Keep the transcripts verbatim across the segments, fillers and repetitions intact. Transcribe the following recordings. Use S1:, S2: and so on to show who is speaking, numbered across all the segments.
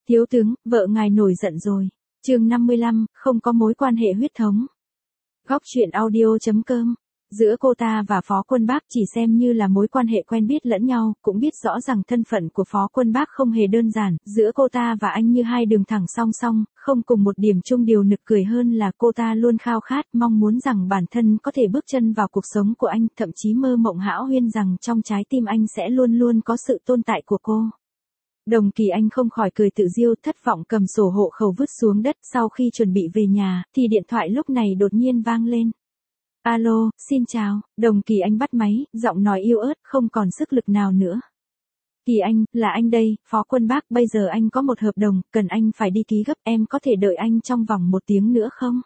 S1: Thiếu tướng, vợ ngài nổi giận rồi. Chương năm mươi lăm, không có mối quan hệ huyết thống. Góc truyện audio chấm com. Giữa cô ta và Phó Quân Bác chỉ xem như là mối quan hệ quen biết lẫn nhau, cũng biết rõ rằng thân phận của Phó Quân Bác không hề đơn giản, giữa cô ta và anh như hai đường thẳng song song, không cùng một điểm chung. Điều nực cười hơn là cô ta luôn khao khát, mong muốn rằng bản thân có thể bước chân vào cuộc sống của anh, thậm chí mơ mộng hão huyên rằng trong trái tim anh sẽ luôn luôn có sự tồn tại của cô. Đồng Kỳ Anh không khỏi cười tự giễu, thất vọng cầm sổ hộ khẩu vứt xuống đất. Sau khi chuẩn bị về nhà, thì điện thoại lúc này đột nhiên vang lên. Alo, xin chào. Đồng Kỳ Anh bắt máy, giọng nói yếu ớt, không còn sức lực nào nữa. Kỳ Anh, là anh đây, Phó Quân Bác, bây giờ anh có một hợp đồng, cần anh phải đi ký gấp, em có thể đợi anh trong vòng một tiếng nữa không?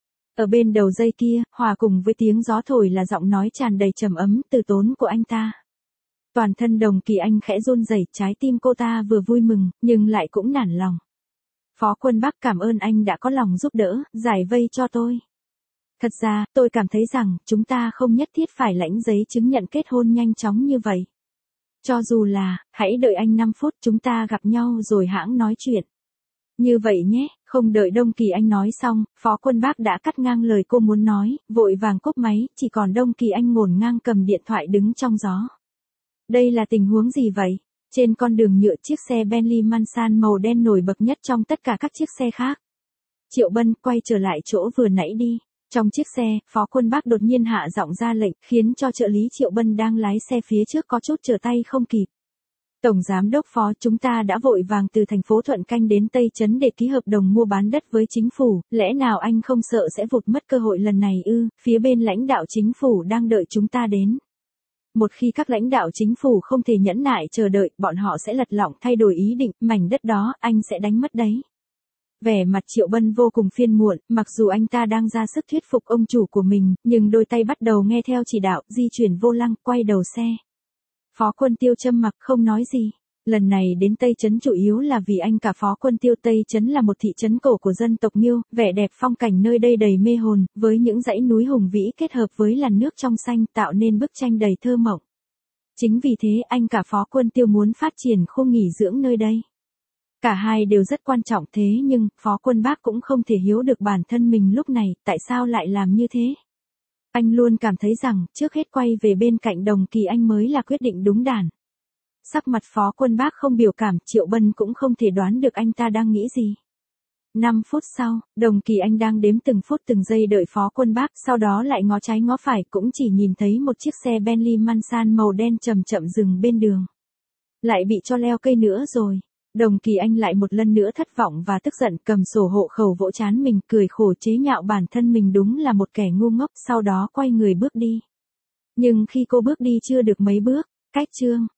S1: Ở bên đầu dây kia, hòa cùng với tiếng gió thổi là giọng nói tràn đầy trầm ấm, từ tốn của anh ta. Toàn thân Đồng Kỳ Anh khẽ run rẩy, trái tim cô ta vừa vui mừng, nhưng lại cũng nản lòng. Phó Quân Bác, cảm ơn anh đã có lòng giúp đỡ, giải vây cho tôi. Thật ra, tôi cảm thấy rằng, chúng ta không nhất thiết phải lãnh giấy chứng nhận kết hôn nhanh chóng như vậy. Cho dù là, hãy đợi anh năm phút, chúng ta gặp nhau rồi hãng nói chuyện. Như vậy nhé. Không đợi Đồng Kỳ Anh nói xong, Phó Quân Bác đã cắt ngang lời cô muốn nói, vội vàng cúp máy, chỉ còn Đồng Kỳ Anh ngổn ngang cầm điện thoại đứng trong gió. Đây là tình huống gì vậy? Trên con đường nhựa, chiếc xe Bentley Mansan màu đen nổi bật nhất trong tất cả các chiếc xe khác. Triệu Bân quay trở lại chỗ vừa nãy đi. Trong chiếc xe, Phó Quân Bác đột nhiên hạ giọng ra lệnh, khiến cho trợ lý Triệu Bân đang lái xe phía trước có chút trở tay không kịp. Tổng Giám đốc Phó, chúng ta đã vội vàng từ thành phố Thuận Canh đến Tây Trấn để ký hợp đồng mua bán đất với chính phủ, lẽ nào anh không sợ sẽ vụt mất cơ hội lần này ư? Phía bên lãnh đạo chính phủ đang đợi chúng ta đến. Một khi các lãnh đạo chính phủ không thể nhẫn nại chờ đợi, bọn họ sẽ lật lọng thay đổi ý định, mảnh đất đó, anh sẽ đánh mất đấy. Vẻ mặt Triệu Bân vô cùng phiền muộn, mặc dù anh ta đang ra sức thuyết phục ông chủ của mình, nhưng đôi tay bắt đầu nghe theo chỉ đạo, di chuyển vô lăng, quay đầu xe. Phó Quân Tiêu trầm mặc không nói gì. Lần này đến Tây Trấn chủ yếu là vì anh cả Phó Quân Tiêu. Tây Trấn là một thị trấn cổ của dân tộc Miêu, vẻ đẹp phong cảnh nơi đây đầy mê hồn, với những dãy núi hùng vĩ kết hợp với làn nước trong xanh tạo nên bức tranh đầy thơ mộng. Chính vì thế anh cả Phó Quân Tiêu muốn phát triển khu nghỉ dưỡng nơi đây. Cả hai đều rất quan trọng, thế nhưng, Phó Quân Bác cũng không thể hiểu được bản thân mình lúc này, tại sao lại làm như thế. Anh luôn cảm thấy rằng, trước hết quay về bên cạnh Đồng Kỳ Anh mới là quyết định đúng đắn. Sắc mặt Phó Quân Bác không biểu cảm, Triệu Bân cũng không thể đoán được anh ta đang nghĩ gì. năm phút sau, Đồng Kỳ Anh đang đếm từng phút từng giây đợi Phó Quân Bác, sau đó lại ngó trái ngó phải, cũng chỉ nhìn thấy một chiếc xe Bentley Mansan màu đen chậm chậm dừng bên đường. Lại bị cho leo cây nữa rồi. Đồng Kỳ Anh lại một lần nữa thất vọng và tức giận, cầm sổ hộ khẩu vỗ trán mình, cười khổ chế nhạo bản thân mình đúng là một kẻ ngu ngốc, sau đó quay người bước đi. Nhưng khi cô bước đi chưa được mấy bước, cách chương